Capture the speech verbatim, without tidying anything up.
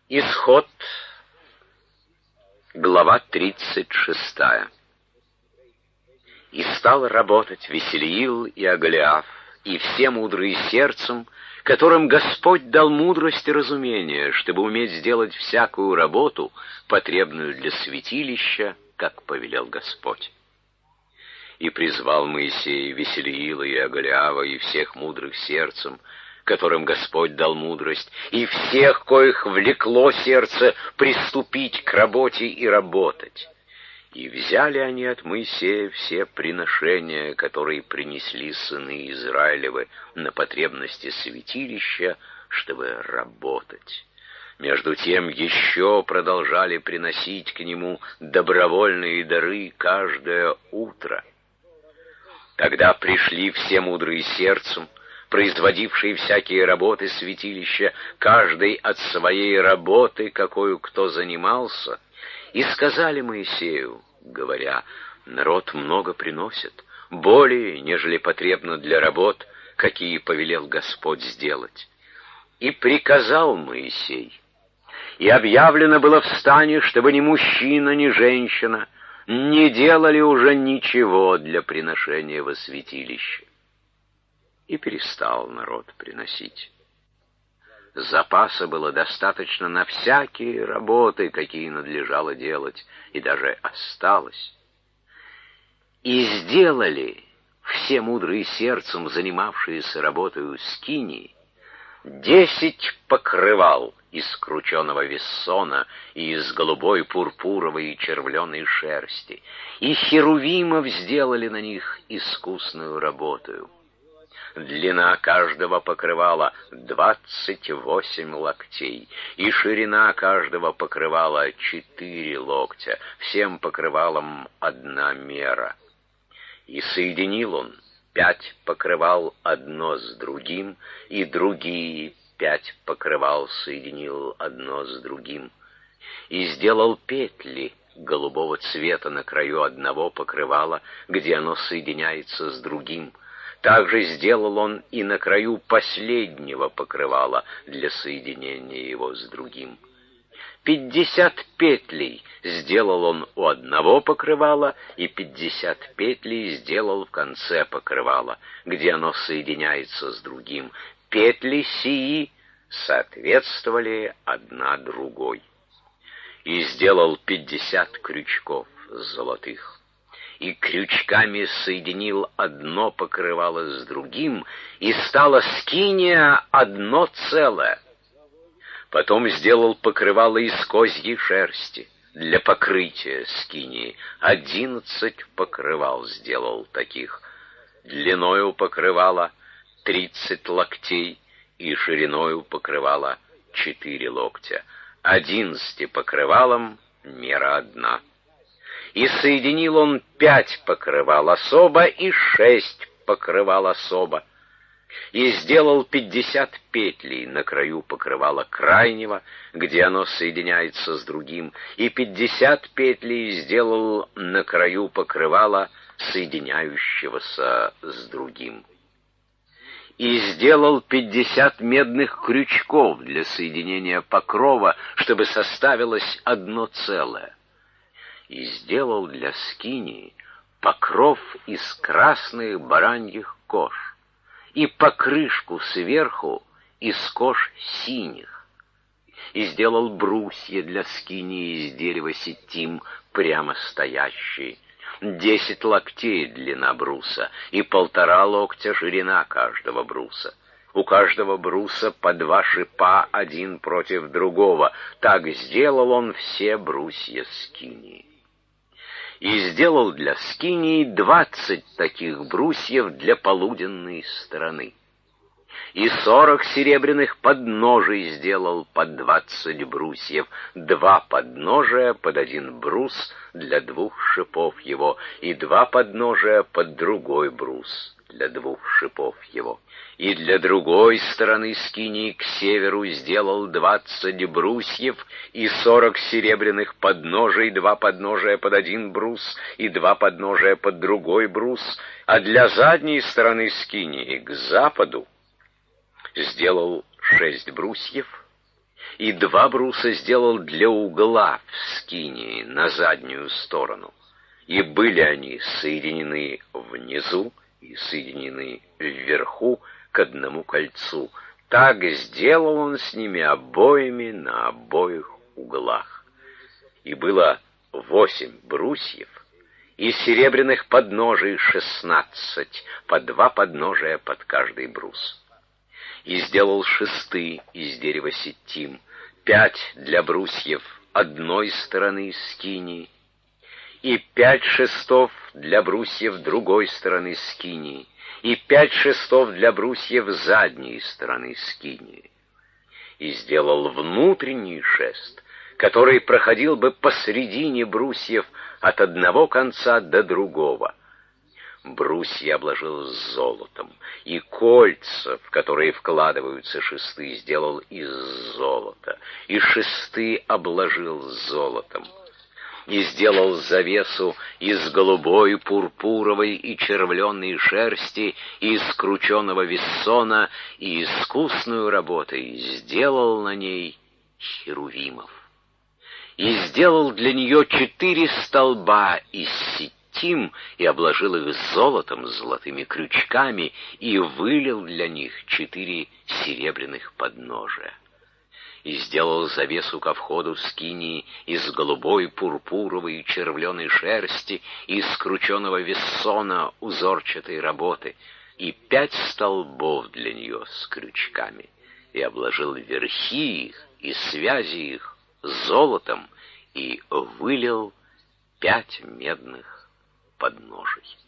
Исход, глава тридцать шестая. И стал работать Весельил и Оголиаф, и все мудрые сердцем, которым Господь дал мудрость и разумение, чтобы уметь сделать всякую работу, потребную для святилища, как повелел Господь. И призвал Моисей Весельила и Оголиава и всех мудрых сердцем, которым Господь дал мудрость, и всех, коих влекло сердце приступить к работе и работать. И взяли они от Моисея все приношения, которые принесли сыны Израилевы на потребности святилища, чтобы работать. Между тем еще продолжали приносить к нему добровольные дары каждое утро. Тогда пришли все мудрые сердцем, производившие всякие работы святилища, каждый от своей работы, какою кто занимался, и сказали Моисею, говоря: народ много приносит, более, нежели потребно для работ, какие повелел Господь сделать. И приказал Моисей, и объявлено было в стане, чтобы ни мужчина, ни женщина не делали уже ничего для приношения во святилище. И перестал народ приносить. Запаса было достаточно на всякие работы, какие надлежало делать, и даже осталось. И сделали все мудрые сердцем, занимавшиеся работою скинии, десять покрывал из крученого вессона и из голубой, пурпуровой и червленой шерсти, и херувимов сделали на них искусную работою. Длина каждого покрывала двадцать восемь локтей, и ширина каждого покрывала четыре локтя, всем покрывалом одна мера. И соединил он пять покрывал одно с другим, и другие пять покрывал соединил одно с другим. И сделал петли голубого цвета на краю одного покрывала, где оно соединяется с другим. Также сделал он и на краю последнего покрывала для соединения его с другим. Пятьдесят петлей сделал он у одного покрывала, и пятьдесят петлей сделал в конце покрывала, где оно соединяется с другим. Петли сии соответствовали одна другой. И сделал пятьдесят крючков золотых. И крючками соединил одно покрывало с другим, и стала скиния одно целое. Потом сделал покрывало из козьей шерсти для покрытия скинии. Одиннадцать покрывал сделал таких. Длиною покрывала тридцать локтей, и шириною покрывала четыре локтя. Одиннадцати покрывалом мера одна. И соединил он пять покрывал особо и шесть покрывал особо. И сделал пятьдесят петлей на краю покрывала крайнего, где оно соединяется с другим, и пятьдесят петлей сделал на краю покрывала, соединяющегося с другим. И сделал пятьдесят медных крючков для соединения покрова, чтобы составилось одно целое. И сделал для скинии покров из красных бараньих кож, и покрышку сверху из кож синих. И сделал брусья для скинии из дерева ситим, прямо стоящие. Десять локтей длина бруса, и полтора локтя ширина каждого бруса. У каждого бруса по два шипа один против другого. Так сделал он все брусья скинии. И сделал для скинии двадцать таких брусьев для полуденной стороны. И сорок серебряных подножий сделал по двадцать брусьев, два подножия под один брус для двух шипов его, и два подножия под другой брус для двух шипов его. И для другой стороны скинии к северу сделал двадцать брусьев и сорок серебряных подножий, два подножия под один брус и два подножия под другой брус, а для задней стороны скинии к западу сделал шесть брусьев и два бруса сделал для угла в скинии на заднюю сторону. И были они соединены внизу и соединены вверху к одному кольцу. Так сделал он с ними обоими на обоих углах. И было восемь брусьев, и серебряных подножий шестнадцать, по два подножия под каждый брус. И сделал шесты из дерева ситим, пять для брусьев одной стороны скинии, и пять шестов для брусьев другой стороны скинии, и пять шестов для брусьев задней стороны скинии. И сделал внутренний шест, который проходил бы посредине брусьев от одного конца до другого. Брусья обложил золотом, и кольца, в которые вкладываются шесты, сделал из золота, и шесты обложил золотом. И сделал завесу из голубой, пурпуровой и червленной шерсти, и из крученого вессона, и искусную работой сделал на ней херувимов. И сделал для нее четыре столба из ситим, и обложил их золотом, золотыми крючками, и вылил для них четыре серебряных подножия. И сделал завесу ко входу скинии из голубой, пурпуровой и червленой шерсти, и из крученого вессона узорчатой работы, и пять столбов для нее с крючками, и обложил верхи их и связи их золотом, и вылил пять медных подножий.